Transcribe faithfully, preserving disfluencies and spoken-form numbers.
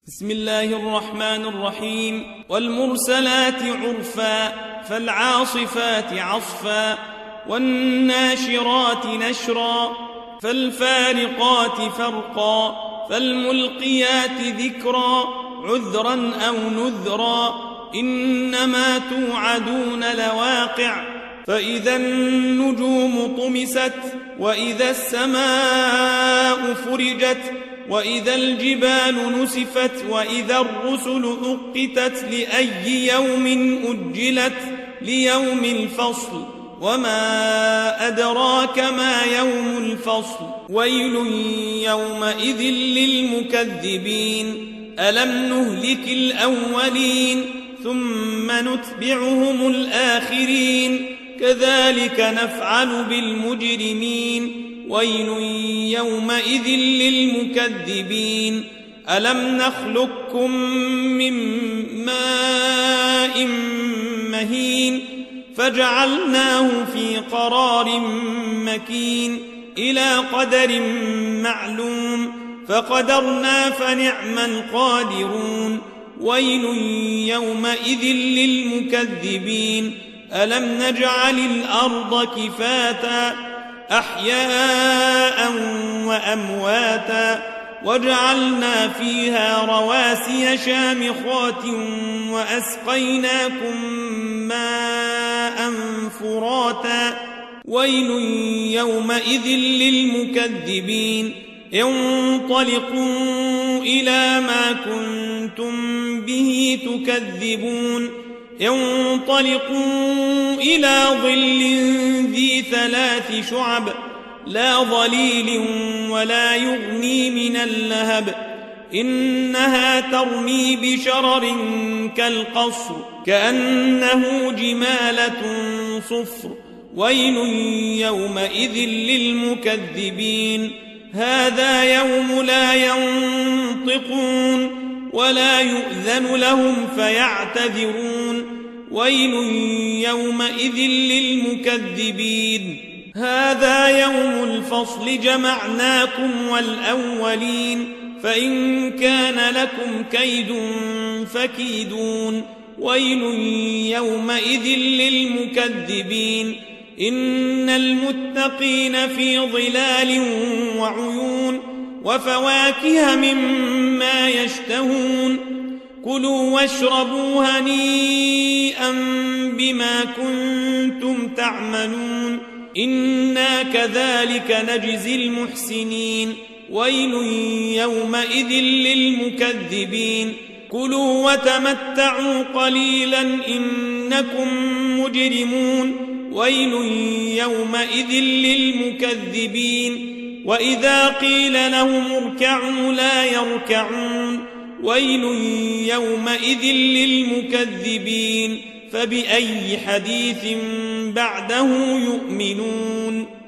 بسم الله الرحمن الرحيم. والمرسلات عرفا فالعاصفات عصفا والناشرات نشرا فالفارقات فرقا فالملقيات ذكرا عذرا أو نذرا إنما توعدون لواقع فإذا النجوم طمست وإذا السماء فرجت وإذا الجبال نسفت وإذا الرسل أقتت لأي يوم أجلت ليوم الفصل وما أدراك ما يوم الفصل ويل يومئذ للمكذبين ألم نهلك الأولين ثم نتبعهم الآخرين كذلك نفعل بالمجرمين ويل يومئذ للمكذبين ألم نخلقكم من ماء مهين فجعلناه في قرار مكين إلى قدر معلوم فقدرنا فنعم القادرون ويل يومئذ للمكذبين ألم نجعل الأرض كفاتا أحياء وأمواتا وجعلنا فيها رواسي شامخات وأسقيناكم ماء فراتا ويل يومئذ للمكذبين انطلقوا إلى ما كنتم به تكذبون انطلقوا إلى ظل ذي ثلاث شعب لا ظليل ولا يغني من اللهب إنها ترمي بشرر كالقصر كأنه جمالة صفر ويل يومئذ للمكذبين هذا يوم لا ينطقون ولا يؤذن لهم فيعتذرون ويل يومئذ للمكذبين هذا يوم الفصل جمعناكم والأولين فإن كان لكم كيد فكيدون ويل يومئذ للمكذبين إن المتقين في ظلال وعيون وفواكه مما يشتهون كلوا واشربوا هنيئا بما كنتم تعملون إنا كذلك نجزي المحسنين ويل يومئذ للمكذبين كلوا وتمتعوا قليلا إنكم مجرمون ويل يومئذ للمكذبين وإذا قيل لهم اركعوا لا يركعون ويل يومئذ للمكذبين فبأي حديث بعده يؤمنون.